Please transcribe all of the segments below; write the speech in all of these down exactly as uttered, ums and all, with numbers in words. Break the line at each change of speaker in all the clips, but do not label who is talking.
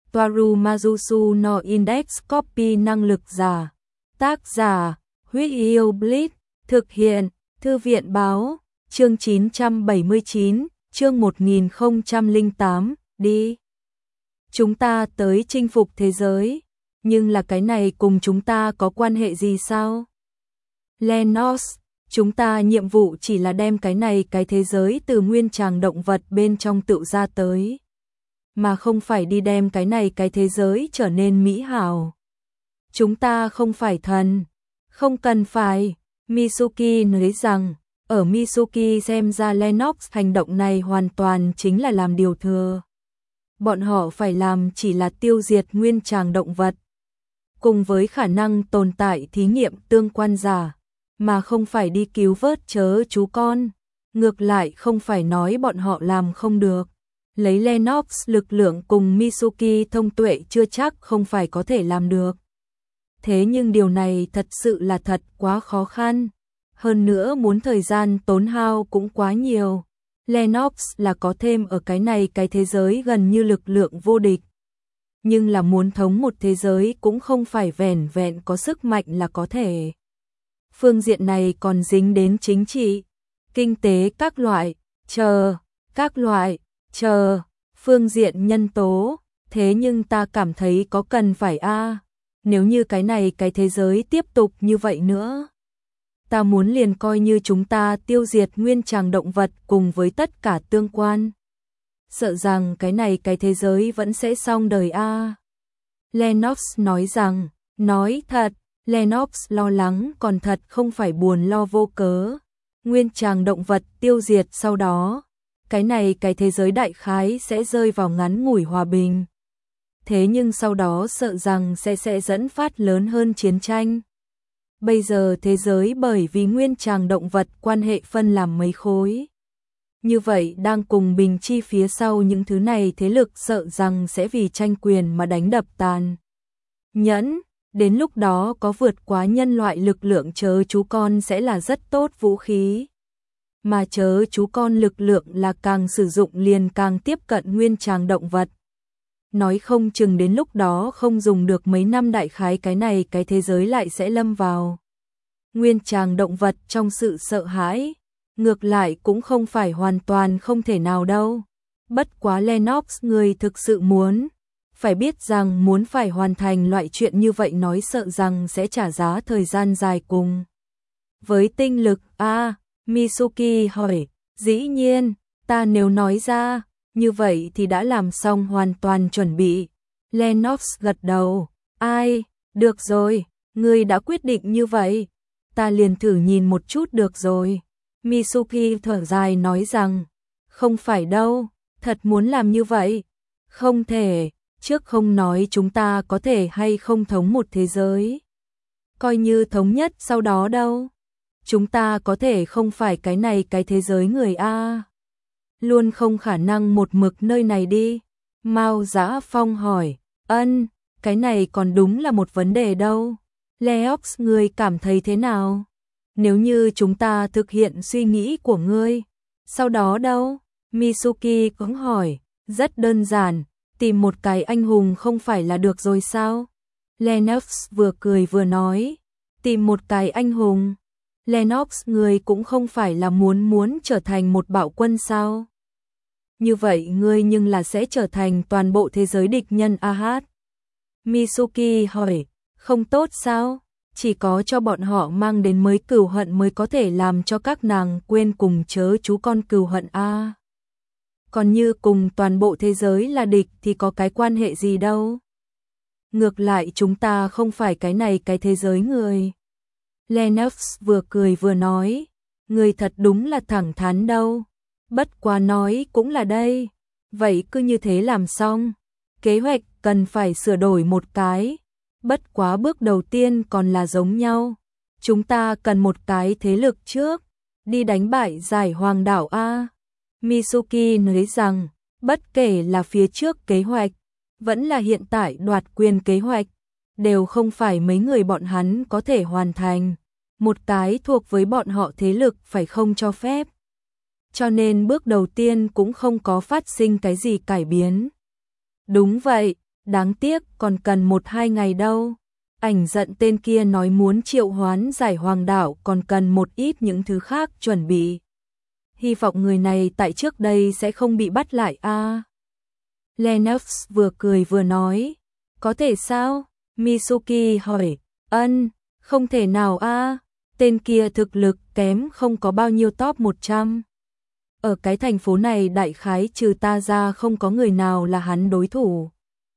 Toaru Majusu no Index Copy năng lực giả. Tác giả, Huyết Yêu Blitz, thực hiện, Thư viện báo, chương chín trăm bảy mươi chín, chương một nghìn không trăm lẻ tám, đi. Chúng ta tới chinh phục thế giới, nhưng là cái này cùng chúng ta có quan hệ gì sao? Lennox, chúng ta nhiệm vụ chỉ là đem cái này cái thế giới từ nguyên tràng động vật bên trong tự ra tới, mà không phải đi đem cái này cái thế giới trở nên mỹ hảo. Chúng ta không phải thần, không cần phải. Mitsuki nói rằng, ở Mitsuki xem ra Lennox hành động này hoàn toàn chính là làm điều thừa. Bọn họ phải làm chỉ là tiêu diệt nguyên tràng động vật, cùng với khả năng tồn tại thí nghiệm tương quan giả, mà không phải đi cứu vớt chớ chú con. Ngược lại không phải nói bọn họ làm không được. Lấy Lennox lực lượng cùng Mitsuki thông tuệ chưa chắc không phải có thể làm được. Thế nhưng điều này thật sự là thật quá khó khăn. Hơn nữa muốn thời gian tốn hao cũng quá nhiều. Lennox là có thêm ở cái này cái thế giới gần như lực lượng vô địch. Nhưng là muốn thống một thế giới cũng không phải vẻn vẹn có sức mạnh là có thể. Phương diện này còn dính đến chính trị, kinh tế các loại, chờ, các loại, chờ, phương diện nhân tố. Thế nhưng ta cảm thấy có cần phải a nếu như cái này cái thế giới tiếp tục như vậy nữa. Ta muốn liền coi như chúng ta tiêu diệt nguyên tràng động vật cùng với tất cả tương quan. Sợ rằng cái này cái thế giới vẫn sẽ xong đời a. Lennox nói rằng, nói thật, Lennox lo lắng còn thật không phải buồn lo vô cớ. Nguyên tràng động vật tiêu diệt sau đó, cái này cái thế giới đại khái sẽ rơi vào ngắn ngủi hòa bình. Thế nhưng sau đó sợ rằng sẽ sẽ dẫn phát lớn hơn chiến tranh. Bây giờ thế giới bởi vì nguyên tràng động vật quan hệ phân làm mấy khối. Như vậy đang cùng bình chi phía sau những thứ này thế lực sợ rằng sẽ vì tranh quyền mà đánh đập tàn nhẫn. Đến lúc đó có vượt quá nhân loại lực lượng chớ chú con sẽ là rất tốt vũ khí. Mà chớ chú con lực lượng là càng sử dụng liền càng tiếp cận nguyên tràng động vật. Nói không chừng đến lúc đó không dùng được mấy năm đại khái cái này cái thế giới lại sẽ lâm vào nguyên tràng động vật trong sự sợ hãi. Ngược lại cũng không phải hoàn toàn không thể nào đâu. Bất quá Lennox người thực sự muốn. Phải biết rằng muốn phải hoàn thành loại chuyện như vậy nói sợ rằng sẽ trả giá thời gian dài cùng với tinh lực. A, à, Mitsuki hỏi, dĩ nhiên, ta nếu nói ra, như vậy thì đã làm xong hoàn toàn chuẩn bị. Lennox gật đầu, ai, được rồi, ngươi đã quyết định như vậy, ta liền thử nhìn một chút được rồi. Mitsuki thở dài nói rằng, không phải đâu, thật muốn làm như vậy, không thể. Trước không nói chúng ta có thể hay không thống một thế giới. Coi như thống nhất sau đó đâu. Chúng ta có thể không phải cái này cái thế giới người A. Luôn không khả năng một mực nơi này đi. Mao Dã Phong hỏi, ân, cái này còn đúng là một vấn đề đâu. Leox ngươi cảm thấy thế nào? Nếu như chúng ta thực hiện suy nghĩ của ngươi, sau đó đâu? Mitsuki cũng hỏi, rất đơn giản. Tìm một cái anh hùng không phải là được rồi sao? Lennox vừa cười vừa nói. Tìm một cái anh hùng. Lennox người cũng không phải là muốn muốn trở thành một bạo quân sao? Như vậy ngươi nhưng là sẽ trở thành toàn bộ thế giới địch nhân a hát. Mitsuki hỏi, không tốt sao? Chỉ có cho bọn họ mang đến mới cừu hận mới có thể làm cho các nàng quên cùng chớ chú con cừu hận a. Còn như cùng toàn bộ thế giới là địch thì có cái quan hệ gì đâu. Ngược lại chúng ta không phải cái này cái thế giới người. Lennox vừa cười vừa nói, người thật đúng là thẳng thắn đâu. Bất quá nói cũng là đây. Vậy cứ như thế làm xong. Kế hoạch cần phải sửa đổi một cái. Bất quá bước đầu tiên còn là giống nhau. Chúng ta cần một cái thế lực trước. Đi đánh bại giải hoàng đảo A. Mitsuki nói rằng, bất kể là phía trước kế hoạch, vẫn là hiện tại đoạt quyền kế hoạch, đều không phải mấy người bọn hắn có thể hoàn thành. Một cái thuộc với bọn họ thế lực phải không cho phép. Cho nên bước đầu tiên cũng không có phát sinh cái gì cải biến. Đúng vậy, đáng tiếc còn cần một hai ngày đâu. Ảnh giận tên kia nói muốn triệu hoán giải hoàng đạo còn cần một ít những thứ khác chuẩn bị. Hy vọng người này tại trước đây sẽ không bị bắt lại a. À. Lennox vừa cười vừa nói, có thể sao? Mitsuki hỏi, ân, không thể nào a, à. Tên kia thực lực kém không có bao nhiêu top một trăm. Ở cái thành phố này đại khái trừ ta ra không có người nào là hắn đối thủ.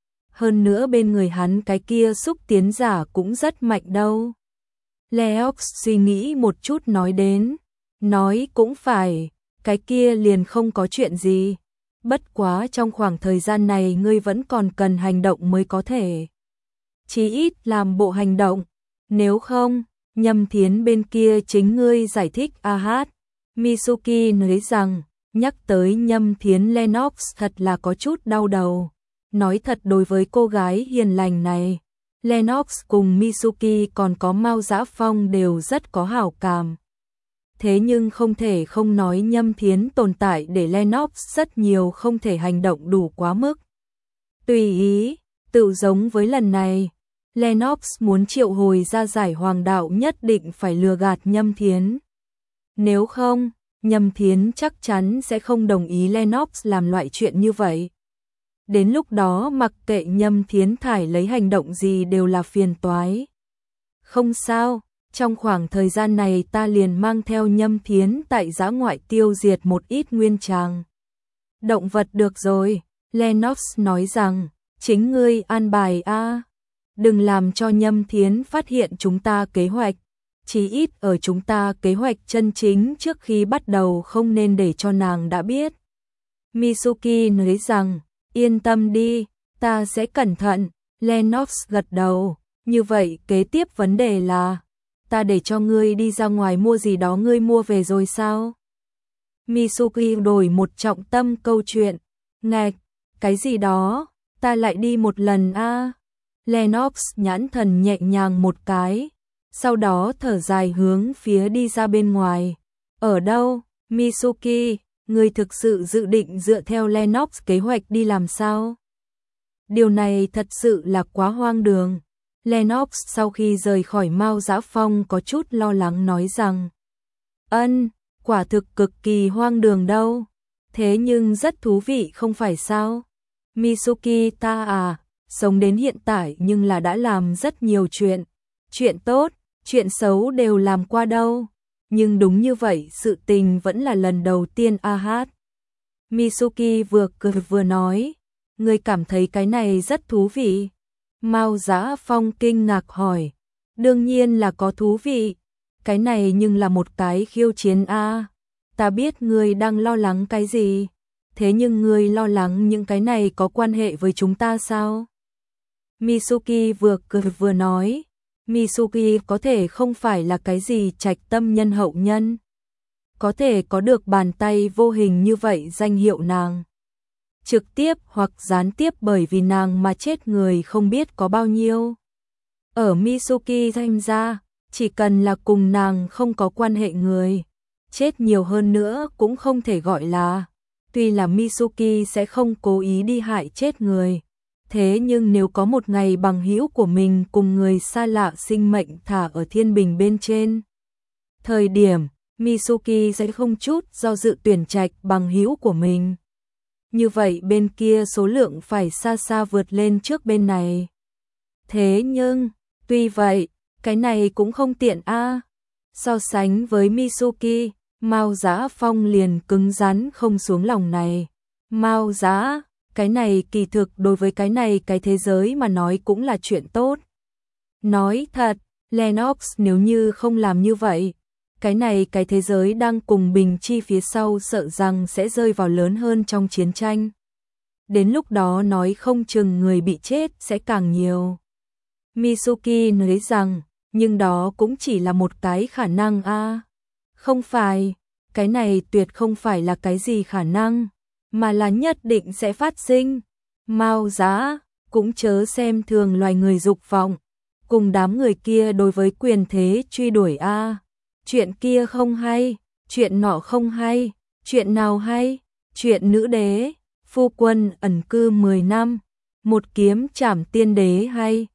Hơn nữa bên người hắn cái kia xúc tiến giả cũng rất mạnh đâu. Leox suy nghĩ một chút nói đến, nói cũng phải, cái kia liền không có chuyện gì. Bất quá trong khoảng thời gian này ngươi vẫn còn cần hành động mới có thể. Chí ít làm bộ hành động, nếu không, Nhâm Thiến bên kia chính ngươi giải thích a hát. Mitsuki nói rằng, nhắc tới Nhâm Thiến Lennox thật là có chút đau đầu. Nói thật đối với cô gái hiền lành này, Lennox cùng Mitsuki còn có Mao Dã Phong đều rất có hảo cảm. Thế nhưng không thể không nói Nhâm Thiến tồn tại để Lennox rất nhiều không thể hành động đủ quá mức. Tùy ý, tự giống với lần này, Lennox muốn triệu hồi ra giải hoàng đạo nhất định phải lừa gạt Nhâm Thiến. Nếu không, Nhâm Thiến chắc chắn sẽ không đồng ý Lennox làm loại chuyện như vậy. Đến lúc đó mặc kệ Nhâm Thiến thải lấy hành động gì đều là phiền toái. Không sao, trong khoảng thời gian này ta liền mang theo Nhâm Thiến tại dã ngoại tiêu diệt một ít nguyên tràng động vật được rồi. Lennox nói rằng, chính ngươi an bài a, đừng làm cho Nhâm Thiến phát hiện chúng ta kế hoạch. Chí ít ở chúng ta kế hoạch chân chính trước khi bắt đầu không nên để cho nàng đã biết. Mitsuki nói rằng, yên tâm đi, ta sẽ cẩn thận. Lennox gật đầu, như vậy kế tiếp vấn đề là, ta để cho ngươi đi ra ngoài mua gì đó ngươi mua về rồi sao? Mitsuki đổi một trọng tâm câu chuyện, ngạch, cái gì đó, ta lại đi một lần a. À. Lennox nhãn thần nhẹ nhàng một cái, sau đó thở dài hướng phía đi ra bên ngoài. Ở đâu, Mitsuki, ngươi thực sự dự định dựa theo Lennox kế hoạch đi làm sao? Điều này thật sự là quá hoang đường. Lennox sau khi rời khỏi Mao Dã Phong có chút lo lắng nói rằng, ân, quả thực cực kỳ hoang đường đâu. Thế nhưng rất thú vị không phải sao? Mitsuki ta à, sống đến hiện tại nhưng là đã làm rất nhiều chuyện. Chuyện tốt, chuyện xấu đều làm qua đâu. Nhưng đúng như vậy sự tình vẫn là lần đầu tiên a hát. Mitsuki vừa cười vừa nói, ngươi cảm thấy cái này rất thú vị. Mao Dã Phong kinh ngạc hỏi, đương nhiên là có thú vị. Cái này nhưng là một cái khiêu chiến a. Ta biết ngươi đang lo lắng cái gì. Thế nhưng ngươi lo lắng những cái này có quan hệ với chúng ta sao? Mitsuki vừa cười vừa nói, Mitsuki có thể không phải là cái gì trạch tâm nhân hậu nhân. Có thể có được bàn tay vô hình như vậy danh hiệu nàng. Trực tiếp hoặc gián tiếp bởi vì nàng mà chết người không biết có bao nhiêu. Ở Mitsuki xem ra, chỉ cần là cùng nàng không có quan hệ người, chết nhiều hơn nữa cũng không thể gọi là. Tuy là Mitsuki sẽ không cố ý đi hại chết người. Thế nhưng nếu có một ngày bằng hữu của mình cùng người xa lạ sinh mệnh thả ở thiên bình bên trên. Thời điểm, Mitsuki sẽ không chút do dự tuyển trạch bằng hữu của mình. Như vậy bên kia số lượng phải xa xa vượt lên trước bên này. Thế nhưng, tuy vậy, cái này cũng không tiện a. À. So sánh với Mitsuki, Mao Dã Phong liền cứng rắn không xuống lòng này. Mao Dã, cái này kỳ thực đối với cái này cái thế giới mà nói cũng là chuyện tốt. Nói thật, Lennox nếu như không làm như vậy, cái này cái thế giới đang cùng Bình Chi phía sau sợ rằng sẽ rơi vào lớn hơn trong chiến tranh. Đến lúc đó nói không chừng người bị chết sẽ càng nhiều. Mitsuki nói rằng, nhưng đó cũng chỉ là một cái khả năng a. À. Không phải, cái này tuyệt không phải là cái gì khả năng, mà là nhất định sẽ phát sinh. Mao Dã, cũng chớ xem thường loài người dục vọng, cùng đám người kia đối với quyền thế truy đuổi a. À. Chuyện kia không hay, chuyện nọ không hay, chuyện nào hay? Chuyện nữ đế, phu quân ẩn cư mười năm, một kiếm trảm tiên đế hay